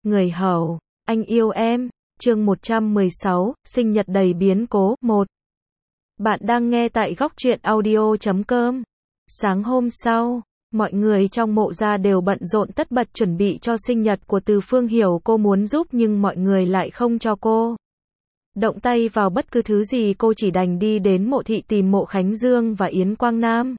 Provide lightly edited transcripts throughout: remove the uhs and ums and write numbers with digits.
Người hầu, anh yêu em. Chương 116, sinh nhật đầy biến cố. 1. Bạn đang nghe tại góc truyện audio.com. Sáng hôm sau, mọi người trong mộ gia đều bận rộn tất bật chuẩn bị cho sinh nhật của Từ Phương Hiểu. Cô muốn giúp nhưng mọi người lại không cho cô động tay vào bất cứ thứ gì. Cô chỉ đành đi đến mộ thị tìm Mộ Khánh Dương và Yến Quang Nam.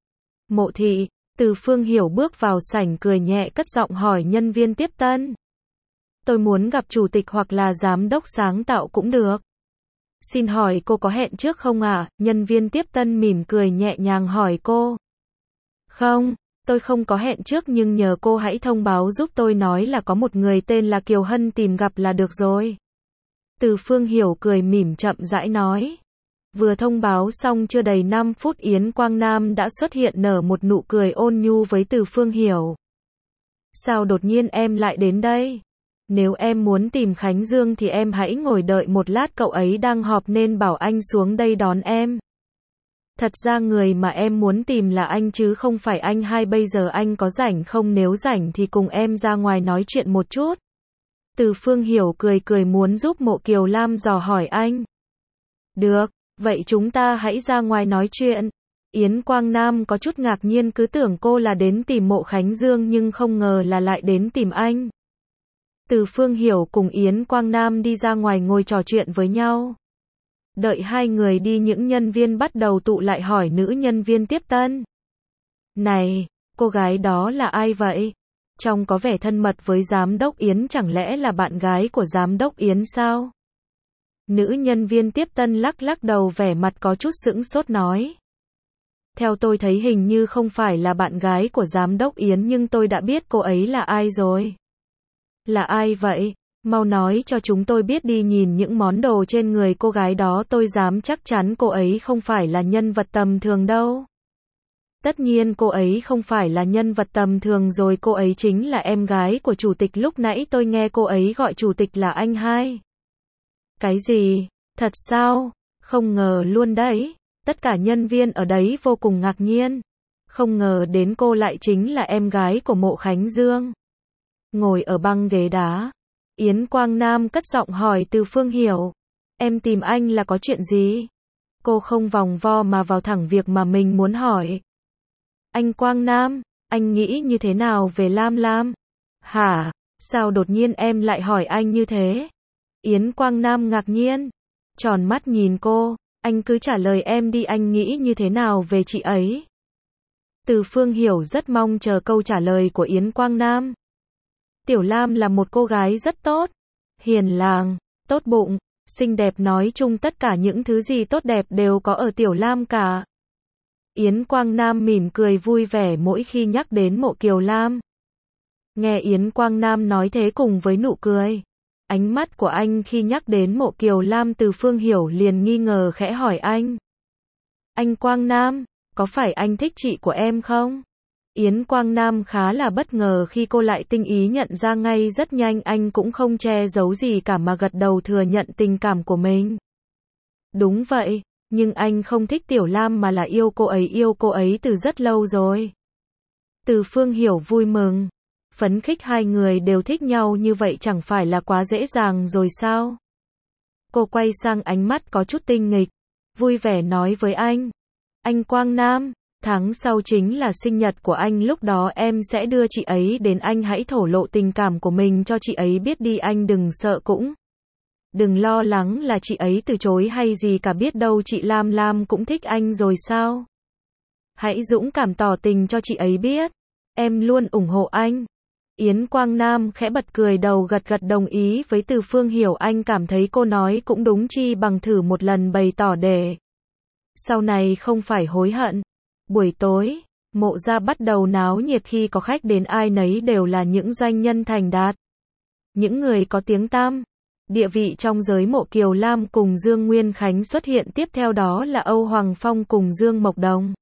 Mộ thị, Từ Phương Hiểu bước vào sảnh cười nhẹ cất giọng hỏi nhân viên tiếp tân. Tôi muốn gặp chủ tịch hoặc là giám đốc sáng tạo cũng được. Xin hỏi cô có hẹn trước không ạ? Nhân viên tiếp tân mỉm cười nhẹ nhàng hỏi cô. Không, tôi không có hẹn trước nhưng nhờ cô hãy thông báo giúp tôi nói là có một người tên là Kiều Hân tìm gặp là được rồi. Từ Phương Hiểu cười mỉm chậm rãi nói. Vừa thông báo xong chưa đầy 5 phút Yến Quang Nam đã xuất hiện nở một nụ cười ôn nhu với Từ Phương Hiểu. Sao đột nhiên em lại đến đây? Nếu em muốn tìm Khánh Dương thì em hãy ngồi đợi một lát, cậu ấy đang họp nên bảo anh xuống đây đón em. Thật ra người mà em muốn tìm là anh chứ không phải anh hai. Bây giờ anh có rảnh không? Nếu rảnh thì cùng em ra ngoài nói chuyện một chút. Từ Phương Hiểu cười muốn giúp Mộ Kiều Lam dò hỏi anh. Được, vậy chúng ta hãy ra ngoài nói chuyện. Yến Quang Nam có chút ngạc nhiên, cứ tưởng cô là đến tìm Mộ Khánh Dương nhưng không ngờ là lại đến tìm anh. Từ Phương Hiểu cùng Yến Quang Nam đi ra ngoài ngồi trò chuyện với nhau. Đợi hai người đi những nhân viên bắt đầu tụ lại hỏi nữ nhân viên tiếp tân. Này, cô gái đó là ai vậy? Trông có vẻ thân mật với giám đốc Yến, chẳng lẽ là bạn gái của giám đốc Yến sao? Nữ nhân viên tiếp tân lắc đầu vẻ mặt có chút sững sốt nói. Theo tôi thấy hình như không phải là bạn gái của giám đốc Yến nhưng tôi đã biết cô ấy là ai rồi. Là ai vậy? Mau nói cho chúng tôi biết đi, nhìn những món đồ trên người cô gái đó tôi dám chắc chắn cô ấy không phải là nhân vật tầm thường đâu. Tất nhiên cô ấy không phải là nhân vật tầm thường rồi, cô ấy chính là em gái của chủ tịch, lúc nãy tôi nghe cô ấy gọi chủ tịch là anh hai. Cái gì? Thật sao? Không ngờ luôn đấy. Tất cả nhân viên ở đấy vô cùng ngạc nhiên. Không ngờ đến cô lại chính là em gái của Mộ Khánh Dương. Ngồi ở băng ghế đá, Yến Quang Nam cất giọng hỏi Từ Phương Hiểu. Em tìm anh là có chuyện gì? Cô không vòng vo mà vào thẳng việc mà mình muốn hỏi. Anh Quang Nam, anh nghĩ như thế nào về Lam Lam? Hả? Sao đột nhiên em lại hỏi anh như thế? Yến Quang Nam ngạc nhiên, tròn mắt nhìn cô. Anh cứ trả lời em đi, anh nghĩ như thế nào về chị ấy? Từ Phương Hiểu rất mong chờ câu trả lời của Yến Quang Nam. Tiểu Lam là một cô gái rất tốt, hiền lành, tốt bụng, xinh đẹp, nói chung tất cả những thứ gì tốt đẹp đều có ở Tiểu Lam cả. Yến Quang Nam mỉm cười vui vẻ mỗi khi nhắc đến Mộ Kiều Lam. Nghe Yến Quang Nam nói thế cùng với nụ cười, ánh mắt của anh khi nhắc đến Mộ Kiều Lam, Từ Phương Hiểu liền nghi ngờ khẽ hỏi anh. Anh Quang Nam, có phải anh thích chị của em không? Yến Quang Nam khá là bất ngờ khi cô lại tinh ý nhận ra ngay rất nhanh, anh cũng không che giấu gì cả mà gật đầu thừa nhận tình cảm của mình. Đúng vậy, nhưng anh không thích Tiểu Lam mà là yêu cô ấy từ rất lâu rồi. Từ Phương Hiểu vui mừng, phấn khích, hai người đều thích nhau như vậy chẳng phải là quá dễ dàng rồi sao? Cô quay sang ánh mắt có chút tinh nghịch, vui vẻ nói với anh. Anh Quang Nam, tháng sau chính là sinh nhật của anh, lúc đó em sẽ đưa chị ấy đến, anh hãy thổ lộ tình cảm của mình cho chị ấy biết đi, anh đừng sợ cũng đừng lo lắng là chị ấy từ chối hay gì cả, biết đâu chị Lam cũng thích anh rồi sao? Hãy dũng cảm tỏ tình cho chị ấy biết, em luôn ủng hộ anh. Yến Quang Nam khẽ bật cười đầu gật đồng ý với Từ Phương Hiểu, anh cảm thấy cô nói cũng đúng, chi bằng thử một lần bày tỏ để sau này không phải hối hận. Buổi tối, Mộ gia bắt đầu náo nhiệt, khi có khách đến ai nấy đều là những doanh nhân thành đạt, những người có tiếng tăm, địa vị trong giới. Mộ Kiều Lam cùng Dương Nguyên Khánh xuất hiện, tiếp theo đó là Âu Hoàng Phong cùng Dương Mộc Đồng.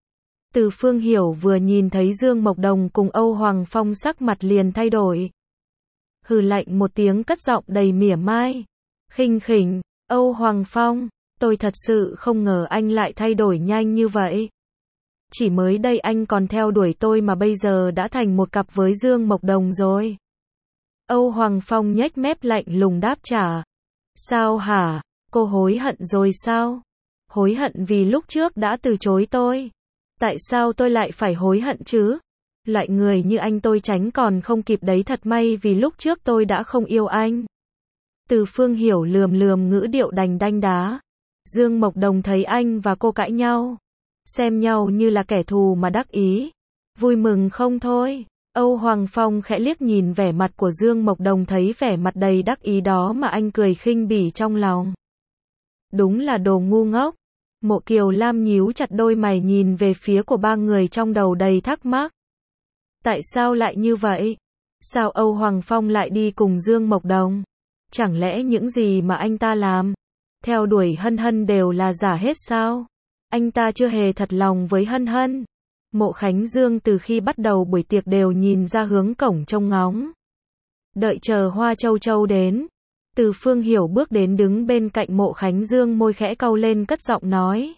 Từ Phương Hiểu vừa nhìn thấy Dương Mộc Đồng cùng Âu Hoàng Phong sắc mặt liền thay đổi. Hừ lạnh một tiếng cất giọng đầy mỉa mai. Khinh khỉnh, Âu Hoàng Phong, tôi thật sự không ngờ anh lại thay đổi nhanh như vậy. Chỉ mới đây anh còn theo đuổi tôi mà bây giờ đã thành một cặp với Dương Mộc Đồng rồi. Âu Hoàng Phong nhếch mép lạnh lùng đáp trả. Sao hả? Cô hối hận rồi sao? Hối hận vì lúc trước đã từ chối tôi. Tại sao tôi lại phải hối hận chứ? Loại người như anh tôi tránh còn không kịp đấy, thật may vì lúc trước tôi đã không yêu anh. Từ Phương Hiểu lườm lườm ngữ điệu đành đanh đá. Dương Mộc Đồng thấy anh và cô cãi nhau, xem nhau như là kẻ thù mà đắc ý. Vui mừng không thôi. Âu Hoàng Phong khẽ liếc nhìn vẻ mặt của Dương Mộc Đồng, thấy vẻ mặt đầy đắc ý đó mà anh cười khinh bỉ trong lòng. Đúng là đồ ngu ngốc. Mộ Kiều Lam nhíu chặt đôi mày nhìn về phía của ba người, trong đầu đầy thắc mắc. Tại sao lại như vậy? Sao Âu Hoàng Phong lại đi cùng Dương Mộc Đồng? Chẳng lẽ những gì mà anh ta làm, theo đuổi Hân Hân đều là giả hết sao? Anh ta chưa hề thật lòng với Hân Hân. Mộ Khánh Dương từ khi bắt đầu buổi tiệc đều nhìn ra hướng cổng trông ngóng. Đợi chờ Hoa Châu Châu đến. Từ Phương Hiểu bước đến đứng bên cạnh Mộ Khánh Dương, môi khẽ cau lên cất giọng nói.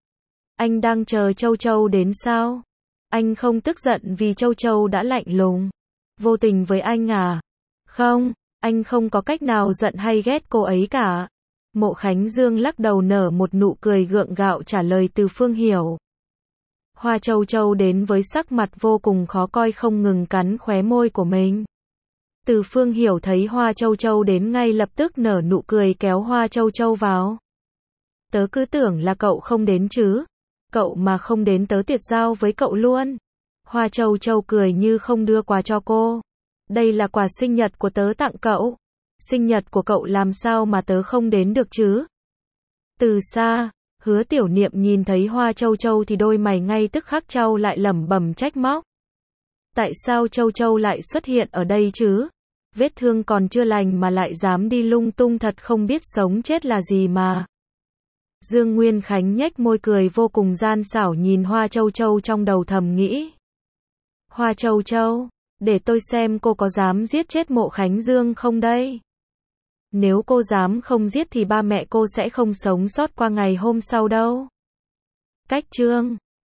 Anh đang chờ Châu Châu đến sao? Anh không tức giận vì Châu Châu đã lạnh lùng, vô tình với anh à? Không, anh không có cách nào giận hay ghét cô ấy cả. Mộ Khánh Dương lắc đầu nở một nụ cười gượng gạo trả lời Từ Phương Hiểu. Hoa Châu Châu đến với sắc mặt vô cùng khó coi, không ngừng cắn khóe môi của mình. Từ Phương Hiểu thấy Hoa Châu Châu đến ngay lập tức nở nụ cười kéo Hoa Châu Châu vào. Tớ cứ tưởng là cậu không đến chứ. Cậu mà không đến tớ tuyệt giao với cậu luôn. Hoa Châu Châu cười như không đưa quà cho cô. Đây là quà sinh nhật của tớ tặng cậu. Sinh nhật của cậu làm sao mà tớ không đến được chứ? Từ xa, Hứa Tiểu Niệm nhìn thấy Hoa Châu Châu thì đôi mày ngay tức khắc chau lại, lẩm bẩm trách móc. Tại sao Châu Châu lại xuất hiện ở đây chứ? Vết thương còn chưa lành mà lại dám đi lung tung, thật không biết sống chết là gì mà. Dương Nguyên Khánh nhếch môi cười vô cùng gian xảo nhìn Hoa Châu Châu, trong đầu thầm nghĩ. Hoa Châu Châu, để tôi xem cô có dám giết chết Mộ Khánh Dương không đây. Nếu cô dám không giết thì ba mẹ cô sẽ không sống sót qua ngày hôm sau đâu. Cách chương